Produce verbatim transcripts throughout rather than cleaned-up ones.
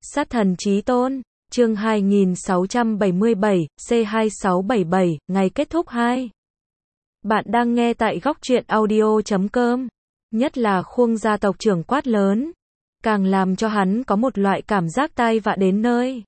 Sát thần chí tôn, chương hai nghìn sáu trăm bảy mươi bảy, C hai sáu bảy bảy, ngày kết thúc hai. Bạn đang nghe tại góc truyện audio chấm com. Nhất là Khuông gia tộc trưởng quát lớn, càng làm cho hắn có một loại cảm giác tai vạ đến nơi.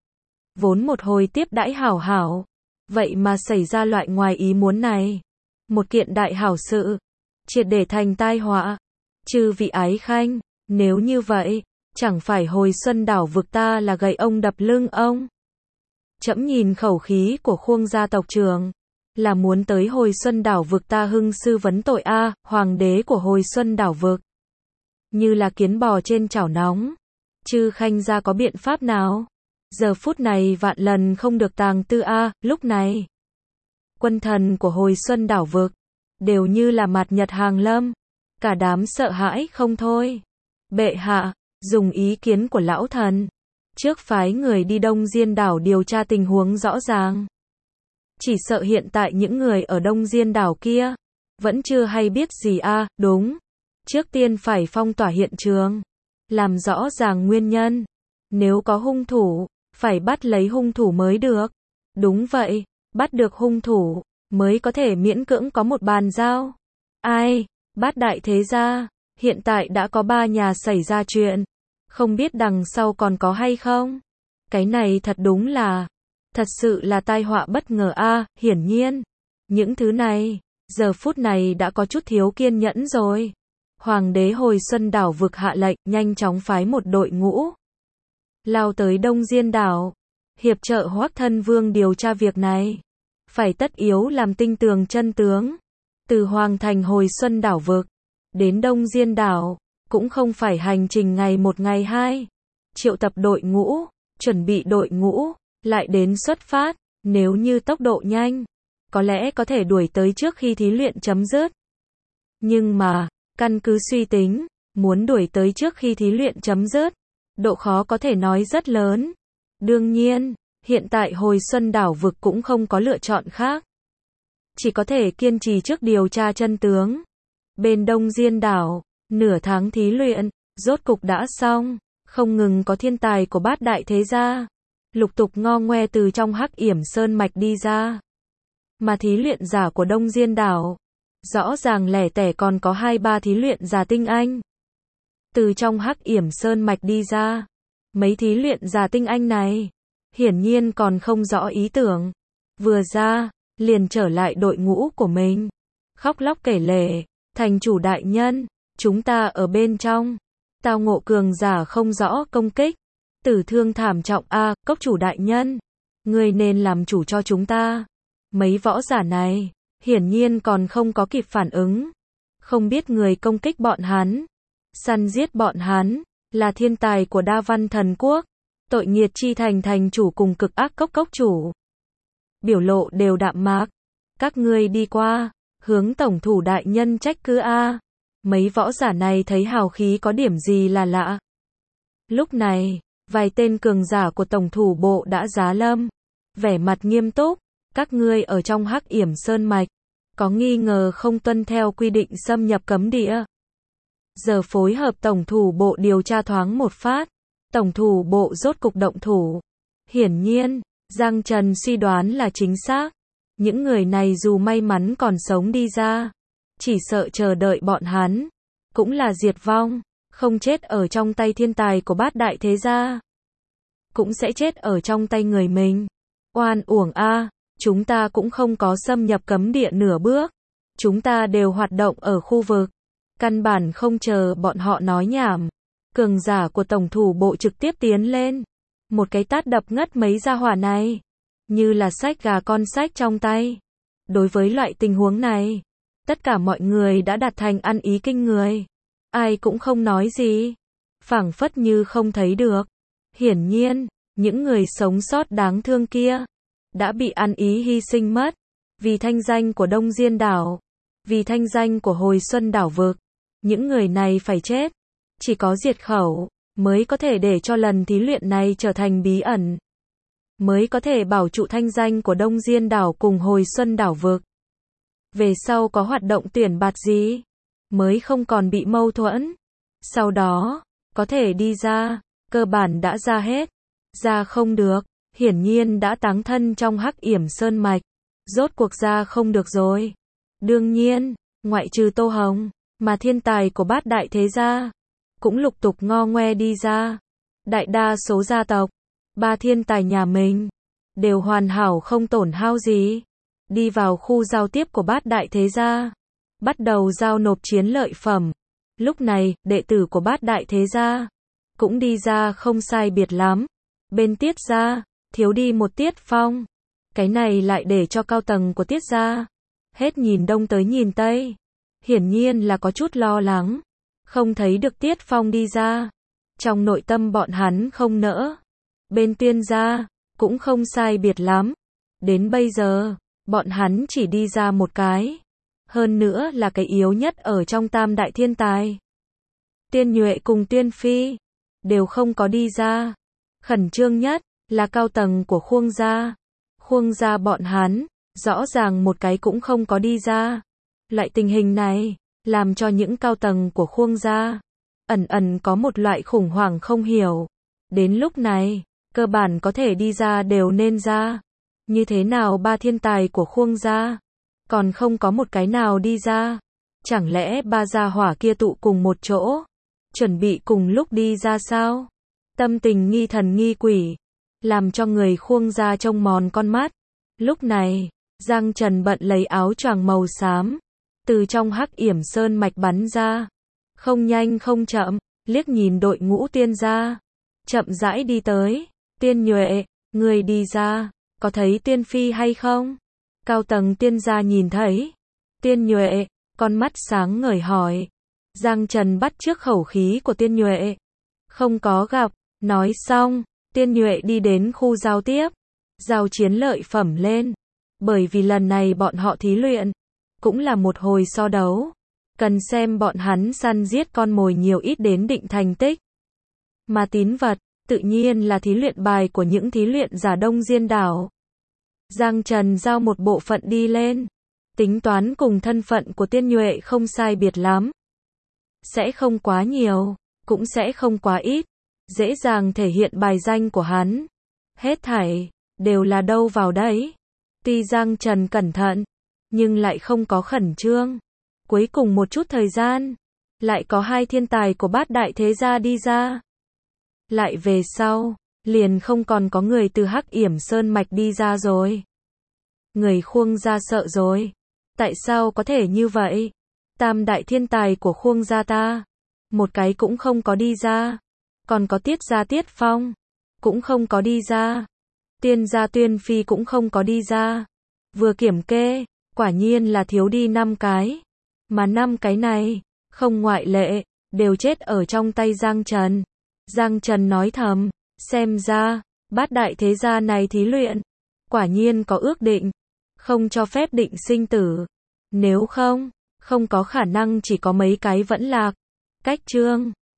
Vốn một hồi tiếp đãi hảo hảo, vậy mà xảy ra loại ngoài ý muốn này. Một kiện đại hảo sự, triệt để thành tai họa. Chư vị ái khanh, nếu như vậy, chẳng phải hồi xuân đảo vực ta là gậy ông đập lưng ông. Trẫm nhìn khẩu khí của Khuông gia tộc trưởng, là muốn tới hồi xuân đảo vực ta hưng sư vấn tội a, hoàng đế của hồi xuân đảo vực. Như là kiến bò trên chảo nóng. Chư khanh gia có biện pháp nào? Giờ phút này vạn lần không được tàng tư a, lúc này. Quân thần của hồi xuân đảo vực, đều như là mặt nhật hàng lâm. Cả đám sợ hãi không thôi. Bệ hạ, dùng ý kiến của lão thần, trước phái người đi Đông Diên đảo điều tra tình huống rõ ràng. Chỉ sợ hiện tại những người ở Đông Diên đảo kia, vẫn chưa hay biết gì a, à, đúng. Trước tiên phải phong tỏa hiện trường, làm rõ ràng nguyên nhân. Nếu có hung thủ, phải bắt lấy hung thủ mới được. Đúng vậy, bắt được hung thủ, mới có thể miễn cưỡng có một bàn giao. Ai, Bát đại thế gia, hiện tại đã có ba nhà xảy ra chuyện. Không biết đằng sau còn có hay không? Cái này thật đúng là, thật sự là tai họa bất ngờ a, à, hiển nhiên. Những thứ này, giờ phút này đã có chút thiếu kiên nhẫn rồi. Hoàng đế hồi xuân đảo vực hạ lệnh, nhanh chóng phái một đội ngũ. Lao tới Đông Diên đảo, hiệp trợ Hoắc Thân Vương điều tra việc này. Phải tất yếu làm tinh tường chân tướng. Từ Hoàng thành hồi xuân đảo vực, đến Đông Diên đảo, cũng không phải hành trình ngày một ngày hai. Triệu tập đội ngũ, chuẩn bị đội ngũ, lại đến xuất phát, nếu như tốc độ nhanh, có lẽ có thể đuổi tới trước khi thí luyện chấm dứt. Nhưng mà, căn cứ suy tính, muốn đuổi tới trước khi thí luyện chấm dứt, độ khó có thể nói rất lớn. Đương nhiên, hiện tại hồi xuân đảo vực cũng không có lựa chọn khác. Chỉ có thể kiên trì trước điều tra chân tướng. Bên Đông Diên đảo, nửa tháng thí luyện, rốt cục đã xong, không ngừng có thiên tài của bát đại thế gia, lục tục ngo ngoe từ trong hắc yểm sơn mạch đi ra. Mà thí luyện giả của Đông Diên đảo, rõ ràng lẻ tẻ còn có hai ba thí luyện giả tinh anh. Từ trong hắc yểm sơn mạch đi ra, mấy thí luyện giả tinh anh này, hiển nhiên còn không rõ ý tưởng. Vừa ra, liền trở lại đội ngũ của mình, khóc lóc kể lể, thành chủ đại nhân, chúng ta ở bên trong, tao ngộ cường giả không rõ công kích, tử thương thảm trọng a, à, cốc chủ đại nhân, người nên làm chủ cho chúng ta. Mấy võ giả này, hiển nhiên còn không có kịp phản ứng, không biết người công kích bọn hắn, săn giết bọn hắn, là thiên tài của Đa Văn Thần Quốc, tội nghiệt chi thành thành chủ cùng cực ác cốc cốc chủ. Biểu lộ đều đạm mạc, các ngươi đi qua, hướng tổng thủ đại nhân trách cứ a. Mấy võ giả này thấy hào khí có điểm gì là lạ. Lúc này, vài tên cường giả của tổng thủ bộ đã giá lâm, vẻ mặt nghiêm túc, các ngươi ở trong hắc yểm sơn mạch, có nghi ngờ không tuân theo quy định xâm nhập cấm địa. Giờ phối hợp tổng thủ bộ điều tra thoáng một phát, tổng thủ bộ rốt cục động thủ. Hiển nhiên, Giang Trần suy đoán là chính xác. Những người này dù may mắn còn sống đi ra, chỉ sợ chờ đợi bọn hắn, cũng là diệt vong, không chết ở trong tay thiên tài của bát đại thế gia, cũng sẽ chết ở trong tay người mình. Oan uổng a, chúng ta cũng không có xâm nhập cấm địa nửa bước, chúng ta đều hoạt động ở khu vực, căn bản không chờ bọn họ nói nhảm. Cường giả của tổng thủ bộ trực tiếp tiến lên, một cái tát đập ngất mấy gia hỏa này, như là xách gà con xách trong tay. Đối với loại tình huống này, tất cả mọi người đã đạt thành ăn ý kinh người, ai cũng không nói gì, phảng phất như không thấy được. Hiển nhiên, những người sống sót đáng thương kia, đã bị ăn ý hy sinh mất, vì thanh danh của Đông Diên đảo, vì thanh danh của hồi xuân đảo vực, những người này phải chết. Chỉ có diệt khẩu, mới có thể để cho lần thí luyện này trở thành bí ẩn, mới có thể bảo trụ thanh danh của Đông Diên đảo cùng hồi xuân đảo vực. Về sau có hoạt động tuyển bạt gì, mới không còn bị mâu thuẫn. Sau đó, có thể đi ra, cơ bản đã ra hết. Ra không được, hiển nhiên đã táng thân trong Hắc Yểm Sơn Mạch. Rốt cuộc ra không được rồi. Đương nhiên, ngoại trừ Tô Hồng, mà thiên tài của bát đại thế gia cũng lục tục ngo ngoe đi ra. Đại đa số gia tộc, ba thiên tài nhà mình đều hoàn hảo không tổn hao gì. Đi vào khu giao tiếp của bát đại thế gia, bắt đầu giao nộp chiến lợi phẩm. Lúc này, đệ tử của bát đại thế gia cũng đi ra không sai biệt lắm. Bên Tiết gia, thiếu đi một Tiết Phong. Cái này lại để cho cao tầng của Tiết gia hết nhìn đông tới nhìn tây. Hiển nhiên là có chút lo lắng, không thấy được Tiết Phong đi ra. Trong nội tâm bọn hắn không nỡ. Bên Tuyên gia cũng không sai biệt lắm. Đến bây giờ, bọn hắn chỉ đi ra một cái. Hơn nữa là cái yếu nhất ở trong tam đại thiên tài. Tiên Nhuệ cùng Tuyên Phi đều không có đi ra. Khẩn trương nhất là cao tầng của Khuông gia. Khuông gia bọn hắn, rõ ràng một cái cũng không có đi ra. Loại tình hình này, làm cho những cao tầng của Khuông gia ẩn ẩn có một loại khủng hoảng không hiểu. Đến lúc này, cơ bản có thể đi ra đều nên ra. Như thế nào ba thiên tài của Khuông gia còn không có một cái nào đi ra? Chẳng lẽ ba gia hỏa kia tụ cùng một chỗ, chuẩn bị cùng lúc đi ra sao? Tâm tình nghi thần nghi quỷ, làm cho người Khuông gia trông mòn con mắt. Lúc này, Giang Trần bận lấy áo choàng màu xám, từ trong Hắc Yểm Sơn Mạch bắn ra. Không nhanh không chậm, liếc nhìn đội ngũ Tiên gia, chậm rãi đi tới. Tiên Nhuệ, người đi ra, có thấy Tiên Phi hay không? Cao tầng Tiên gia nhìn thấy. Tiên Nhuệ, con mắt sáng ngời hỏi. Giang Trần bắt chước khẩu khí của Tiên Nhuệ. Không có gặp, nói xong, Tiên Nhuệ đi đến khu giao tiếp, giao chiến lợi phẩm lên. Bởi vì lần này bọn họ thí luyện, cũng là một hồi so đấu. Cần xem bọn hắn săn giết con mồi nhiều ít đến định thành tích. Mà tín vật, tự nhiên là thí luyện bài của những thí luyện giả Đông Diên đảo. Giang Trần giao một bộ phận đi lên. Tính toán cùng thân phận của Tiên Nhuệ không sai biệt lắm. Sẽ không quá nhiều, cũng sẽ không quá ít. Dễ dàng thể hiện bài danh của hắn. Hết thảy, đều là đâu vào đấy. Tuy Giang Trần cẩn thận, nhưng lại không có khẩn trương. Cuối cùng một chút thời gian, lại có hai thiên tài của bát đại thế gia đi ra. Lại về sau, liền không còn có người từ Hắc Yểm Sơn Mạch đi ra rồi. Người Khuông gia sợ rồi. Tại sao có thể như vậy? Tam đại thiên tài của Khuông gia ta, một cái cũng không có đi ra. Còn có Tiết gia Tiết Phong, cũng không có đi ra. Tiên gia Tuyên Phi cũng không có đi ra. Vừa kiểm kê, quả nhiên là thiếu đi năm cái. Mà năm cái này, không ngoại lệ, đều chết ở trong tay Giang Trần. Giang Trần nói thầm, xem ra, bát đại thế gia này thí luyện, quả nhiên có ước định, không cho phép định sinh tử. Nếu không, không có khả năng chỉ có mấy cái vẫn lạc. Cách chương